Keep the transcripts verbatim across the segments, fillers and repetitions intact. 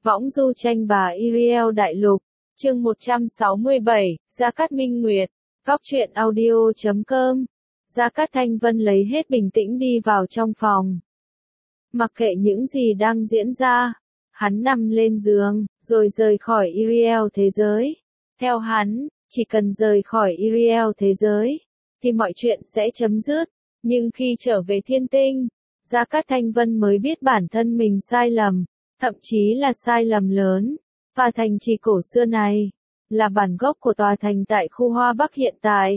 Võng du tranh bà Iriel Đại Lục, chương một trăm sáu mươi bảy, Gia Cát Minh Nguyệt, góc truyện audio chấm com. Gia Cát Thanh Vân lấy hết bình tĩnh đi vào trong phòng. Mặc kệ những gì đang diễn ra, hắn nằm lên giường, rồi rời khỏi Iriel thế giới. Theo hắn, chỉ cần rời khỏi Iriel thế giới, thì mọi chuyện sẽ chấm dứt. Nhưng khi trở về thiên tinh, Gia Cát Thanh Vân mới biết bản thân mình sai lầm, thậm chí là sai lầm lớn. Và thành trì cổ xưa này, là bản gốc của tòa thành tại khu Hoa Bắc hiện tại.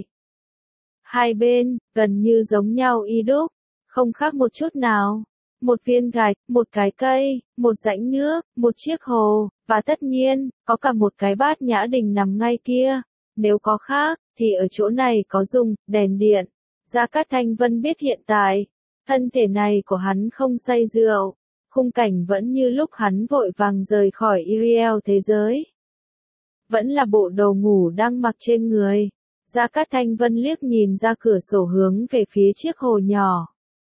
Hai bên, gần như giống nhau y đúc, không khác một chút nào. Một viên gạch, một cái cây, một rãnh nước, một chiếc hồ, và tất nhiên, có cả một cái bát nhã đình nằm ngay kia. Nếu có khác, thì ở chỗ này có dùng, đèn điện. Gia Cát Thanh Vân biết hiện tại, thân thể này của hắn không say rượu, khung cảnh vẫn như lúc hắn vội vàng rời khỏi Iriel thế giới. Vẫn là bộ đồ ngủ đang mặc trên người. Gia Cát Thanh Vân liếc nhìn ra cửa sổ hướng về phía chiếc hồ nhỏ.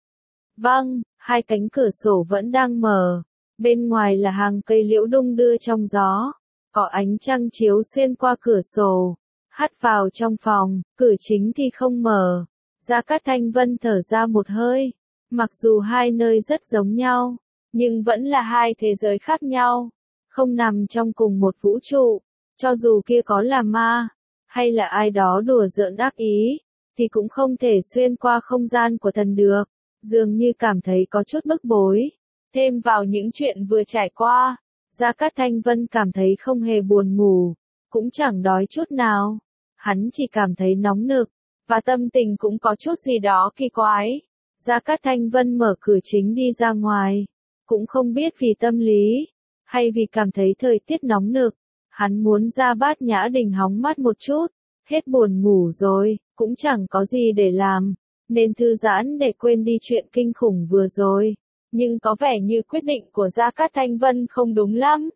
Vâng, hai cánh cửa sổ vẫn đang mở. Bên ngoài là hàng cây liễu đung đưa trong gió. Có ánh trăng chiếu xuyên qua cửa sổ, hắt vào trong phòng, cửa chính thì không mở. Gia Cát Thanh Vân thở ra một hơi. Mặc dù hai nơi rất giống nhau, nhưng vẫn là hai thế giới khác nhau, không nằm trong cùng một vũ trụ. Cho dù kia có là ma, hay là ai đó đùa giỡn ác ý, thì cũng không thể xuyên qua không gian của thần được. Dường như cảm thấy có chút bức bối. Thêm vào những chuyện vừa trải qua, Gia Cát Thanh Vân cảm thấy không hề buồn ngủ, cũng chẳng đói chút nào. Hắn chỉ cảm thấy nóng nực, và tâm tình cũng có chút gì đó kỳ quái. Gia Cát Thanh Vân mở cửa chính đi ra ngoài, cũng không biết vì tâm lý, hay vì cảm thấy thời tiết nóng nực. Hắn muốn ra bát nhã đình hóng mát một chút, hết buồn ngủ rồi, cũng chẳng có gì để làm, nên thư giãn để quên đi chuyện kinh khủng vừa rồi. Nhưng có vẻ như quyết định của Gia Cát Thanh Vân không đúng lắm.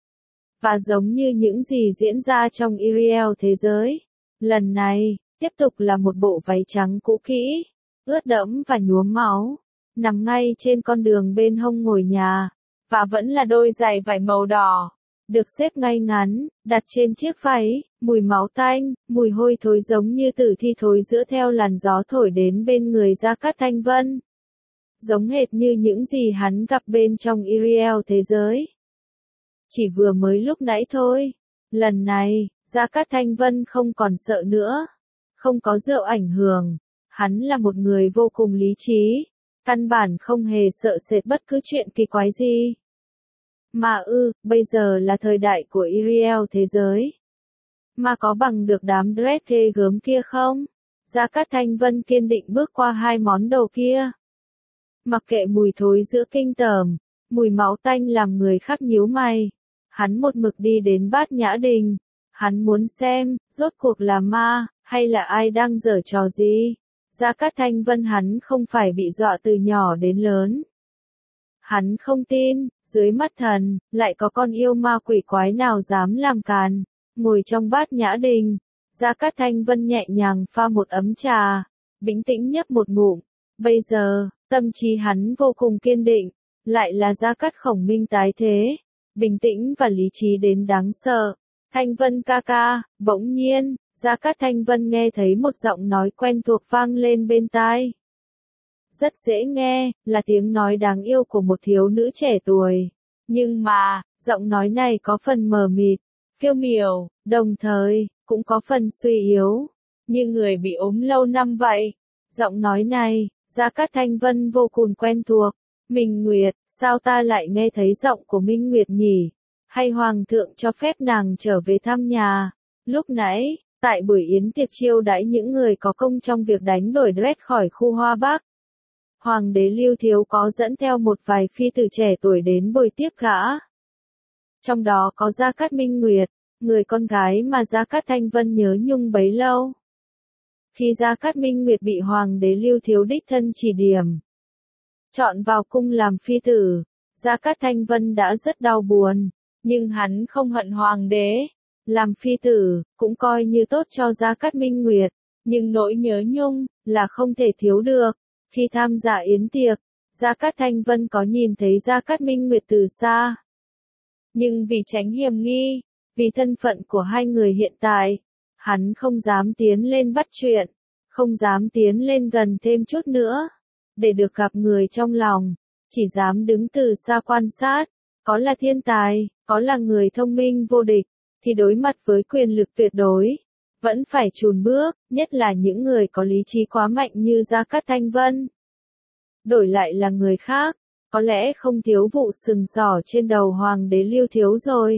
Và giống như những gì diễn ra trong Iriel thế giới, lần này, tiếp tục là một bộ váy trắng cũ kỹ, ướt đẫm và nhuốm máu, nằm ngay trên con đường bên hông ngôi nhà, và vẫn là đôi giày vải màu đỏ, được xếp ngay ngắn, đặt trên chiếc váy. Mùi máu tanh, mùi hôi thối giống như tử thi thối rữa theo làn gió thổi đến bên người Gia Cát Thanh Vân. Giống hệt như những gì hắn gặp bên trong Iriel thế giới. Chỉ vừa mới lúc nãy thôi. Lần này, Gia Cát Thanh Vân không còn sợ nữa. Không có rượu ảnh hưởng. Hắn là một người vô cùng lý trí. Căn bản không hề sợ sệt bất cứ chuyện kỳ quái gì. Mà ư, bây giờ là thời đại của Iriel thế giới. Mà có bằng được đám dread ghê gớm kia không? Gia Cát Thanh Vân kiên định bước qua hai món đồ kia. Mặc kệ mùi thối giữa kinh tởm, mùi máu tanh làm người khác nhíu mày. Hắn một mực đi đến bát nhã đình. Hắn muốn xem, rốt cuộc là ma, hay là ai đang giở trò gì? Gia Cát Thanh Vân hắn không phải bị dọa từ nhỏ đến lớn. Hắn không tin, dưới mắt thần, lại có con yêu ma quỷ quái nào dám làm càn. Ngồi trong bát nhã đình, Gia Cát Thanh Vân nhẹ nhàng pha một ấm trà, bình tĩnh nhấp một ngụm. Bây giờ, tâm trí hắn vô cùng kiên định, lại là Gia Cát Khổng Minh tái thế, bình tĩnh và lý trí đến đáng sợ. Thanh Vân ca ca, bỗng nhiên, Gia Cát Thanh Vân nghe thấy một giọng nói quen thuộc vang lên bên tai. Rất dễ nghe, là tiếng nói đáng yêu của một thiếu nữ trẻ tuổi. Nhưng mà, giọng nói này có phần mờ mịt, phiêu miểu, đồng thời, cũng có phần suy yếu, như người bị ốm lâu năm vậy. Giọng nói này, Gia Cát Thanh Vân vô cùng quen thuộc. Minh Nguyệt, sao ta lại nghe thấy giọng của Minh Nguyệt nhỉ? Hay Hoàng thượng cho phép nàng trở về thăm nhà? Lúc nãy, tại buổi yến tiệc chiêu đãi những người có công trong việc đánh đuổi dread khỏi khu Hoa Bắc, Hoàng đế Lưu Thiếu có dẫn theo một vài phi tử trẻ tuổi đến bồi tiếp gã. Trong đó có Gia Cát Minh Nguyệt, người con gái mà Gia Cát Thanh Vân nhớ nhung bấy lâu. Khi Gia Cát Minh Nguyệt bị Hoàng đế Lưu Thiếu đích thân chỉ điểm, chọn vào cung làm phi tử, Gia Cát Thanh Vân đã rất đau buồn, nhưng hắn không hận Hoàng đế. Làm phi tử, cũng coi như tốt cho Gia Cát Minh Nguyệt, nhưng nỗi nhớ nhung, là không thể thiếu được. Khi tham gia yến tiệc, Gia Cát Thanh Vân có nhìn thấy Gia Cát Minh Nguyệt từ xa. Nhưng vì tránh hiểm nghi, vì thân phận của hai người hiện tại, hắn không dám tiến lên bắt chuyện, không dám tiến lên gần thêm chút nữa, để được gặp người trong lòng, chỉ dám đứng từ xa quan sát, có là thiên tài, có là người thông minh vô địch, thì đối mặt với quyền lực tuyệt đối, vẫn phải chùn bước, nhất là những người có lý trí quá mạnh như Gia Cát Thanh Vân. Đổi lại là người khác, có lẽ không thiếu vụ sừng sỏ trên đầu Hoàng đế Lưu Thiếu rồi.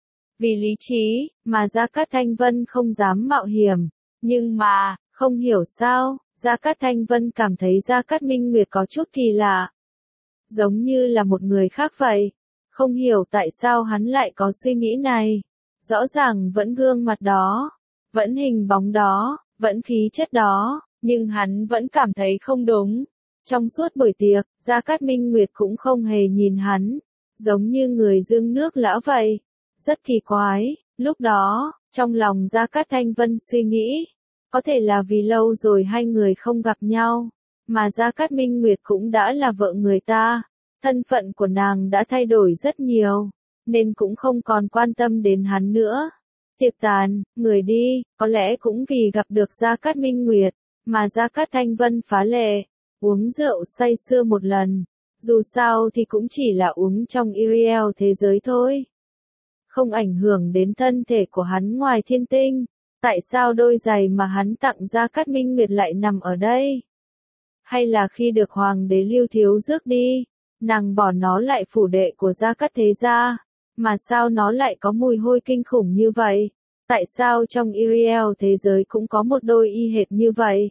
Vì lý trí, mà Gia Cát Thanh Vân không dám mạo hiểm, nhưng mà, không hiểu sao, Gia Cát Thanh Vân cảm thấy Gia Cát Minh Nguyệt có chút kỳ lạ. Giống như là một người khác vậy, không hiểu tại sao hắn lại có suy nghĩ này. Rõ ràng vẫn gương mặt đó, vẫn hình bóng đó, vẫn khí chất đó, nhưng hắn vẫn cảm thấy không đúng. Trong suốt buổi tiệc, Gia Cát Minh Nguyệt cũng không hề nhìn hắn, giống như người dưng nước lã vậy. Rất kỳ quái, lúc đó, trong lòng Gia Cát Thanh Vân suy nghĩ, có thể là vì lâu rồi hai người không gặp nhau, mà Gia Cát Minh Nguyệt cũng đã là vợ người ta, thân phận của nàng đã thay đổi rất nhiều, nên cũng không còn quan tâm đến hắn nữa. Tiệc tàn, người đi, có lẽ cũng vì gặp được Gia Cát Minh Nguyệt, mà Gia Cát Thanh Vân phá lệ, uống rượu say sưa một lần, dù sao thì cũng chỉ là uống trong Iriel thế giới thôi. Không ảnh hưởng đến thân thể của hắn ngoài thiên tinh, tại sao đôi giày mà hắn tặng Gia Cát Minh Nguyệt lại nằm ở đây? Hay là khi được Hoàng đế Lưu Thiếu rước đi, nàng bỏ nó lại phủ đệ của Gia Cát thế gia, mà sao nó lại có mùi hôi kinh khủng như vậy? Tại sao trong Iriel thế giới cũng có một đôi y hệt như vậy?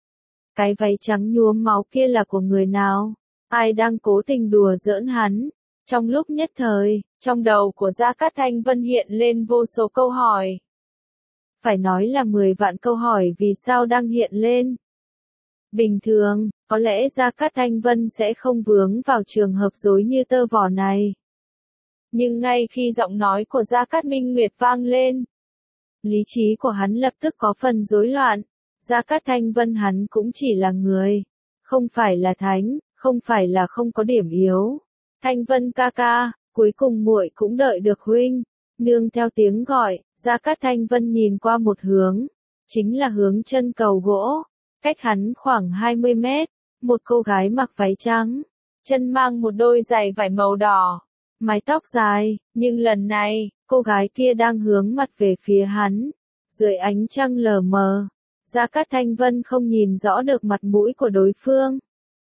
Cái váy trắng nhuốm máu kia là của người nào? Ai đang cố tình đùa giỡn hắn? Trong lúc nhất thời, trong đầu của Gia Cát Thanh Vân hiện lên vô số câu hỏi. Phải nói là mười vạn câu hỏi vì sao đang hiện lên. Bình thường, có lẽ Gia Cát Thanh Vân sẽ không vướng vào trường hợp rối như tơ vò này. Nhưng ngay khi giọng nói của Gia Cát Minh Nguyệt vang lên, lý trí của hắn lập tức có phần rối loạn. Gia Cát Thanh Vân hắn cũng chỉ là người, không phải là thánh, không phải là không có điểm yếu. Thanh Vân ca ca, cuối cùng muội cũng đợi được huynh. Nương theo tiếng gọi, Gia Cát Thanh Vân nhìn qua một hướng, chính là hướng chân cầu gỗ, cách hắn khoảng hai mươi mét, một cô gái mặc váy trắng, chân mang một đôi giày vải màu đỏ, mái tóc dài, nhưng lần này, cô gái kia đang hướng mặt về phía hắn, dưới ánh trăng lờ mờ. Gia Cát Thanh Vân không nhìn rõ được mặt mũi của đối phương.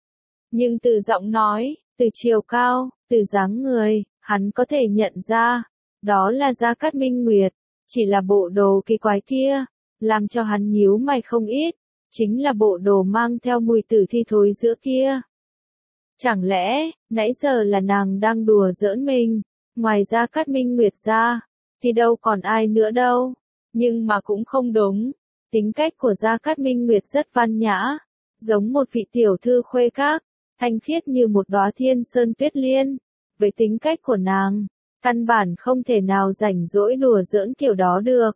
Nhưng từ giọng nói, từ chiều cao, từ dáng người, hắn có thể nhận ra, đó là Gia Cát Minh Nguyệt, chỉ là bộ đồ kỳ quái kia, làm cho hắn nhíu mày không ít, chính là bộ đồ mang theo mùi tử thi thối giữa kia. Chẳng lẽ, nãy giờ là nàng đang đùa giỡn mình, ngoài Gia Cát Minh Nguyệt ra, thì đâu còn ai nữa đâu, nhưng mà cũng không đúng. Tính cách của Gia Cát Minh Nguyệt rất văn nhã, giống một vị tiểu thư khuê các, thanh khiết như một đóa thiên sơn tuyết liên. Với tính cách của nàng, căn bản không thể nào rảnh rỗi đùa giỡn kiểu đó được.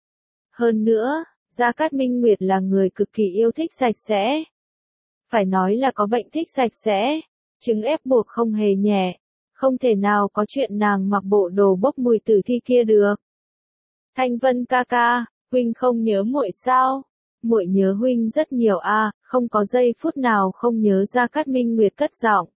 Hơn nữa, Gia Cát Minh Nguyệt là người cực kỳ yêu thích sạch sẽ. Phải nói là có bệnh thích sạch sẽ, chứng ép buộc không hề nhẹ, không thể nào có chuyện nàng mặc bộ đồ bốc mùi tử thi kia được. Thanh Vân ca ca, huynh không nhớ muội sao? Muội nhớ huynh rất nhiều a, à, không có giây phút nào không nhớ. Gia Cát Minh Nguyệt cất giọng.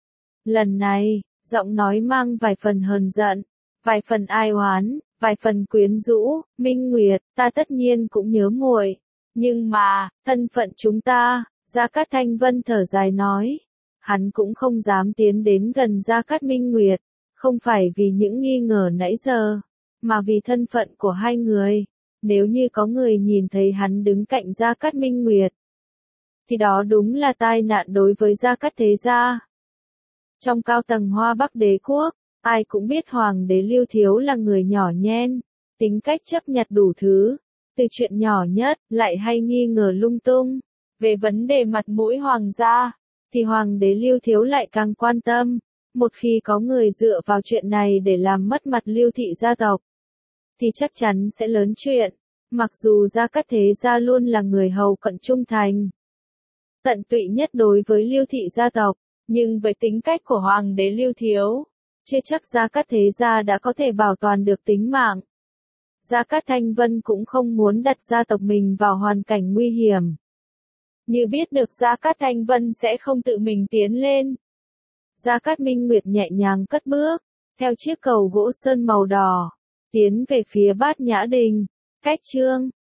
Lần này, giọng nói mang vài phần hờn giận, vài phần ai oán, vài phần quyến rũ. Minh Nguyệt, ta tất nhiên cũng nhớ muội, nhưng mà, thân phận chúng ta, Gia Cát Thanh Vân thở dài nói. Hắn cũng không dám tiến đến gần Gia Cát Minh Nguyệt, không phải vì những nghi ngờ nãy giờ, mà vì thân phận của hai người. Nếu như có người nhìn thấy hắn đứng cạnh Gia Cát Minh Nguyệt, thì đó đúng là tai nạn đối với Gia Cát thế gia. Trong cao tầng Hoa Bắc đế quốc, ai cũng biết Hoàng đế Lưu Thiếu là người nhỏ nhen, tính cách chấp nhặt đủ thứ, từ chuyện nhỏ nhất, lại hay nghi ngờ lung tung. Về vấn đề mặt mũi Hoàng gia, thì Hoàng đế Lưu Thiếu lại càng quan tâm. Một khi có người dựa vào chuyện này để làm mất mặt Lưu thị gia tộc, thì chắc chắn sẽ lớn chuyện. Mặc dù Gia Cát thế gia luôn là người hầu cận trung thành, tận tụy nhất đối với Lưu thị gia tộc, nhưng với tính cách của Hoàng đế Lưu Thiếu, chưa chắc Gia Cát Thế Gia đã có thể bảo toàn được tính mạng. Gia Cát Thanh Vân cũng không muốn đặt gia tộc mình vào hoàn cảnh nguy hiểm. Như biết được Gia Cát Thanh Vân sẽ không tự mình tiến lên, Gia Cát Minh Nguyệt nhẹ nhàng cất bước, theo chiếc cầu gỗ sơn màu đỏ, tiến về phía Bát Nhã Đình. Cách chương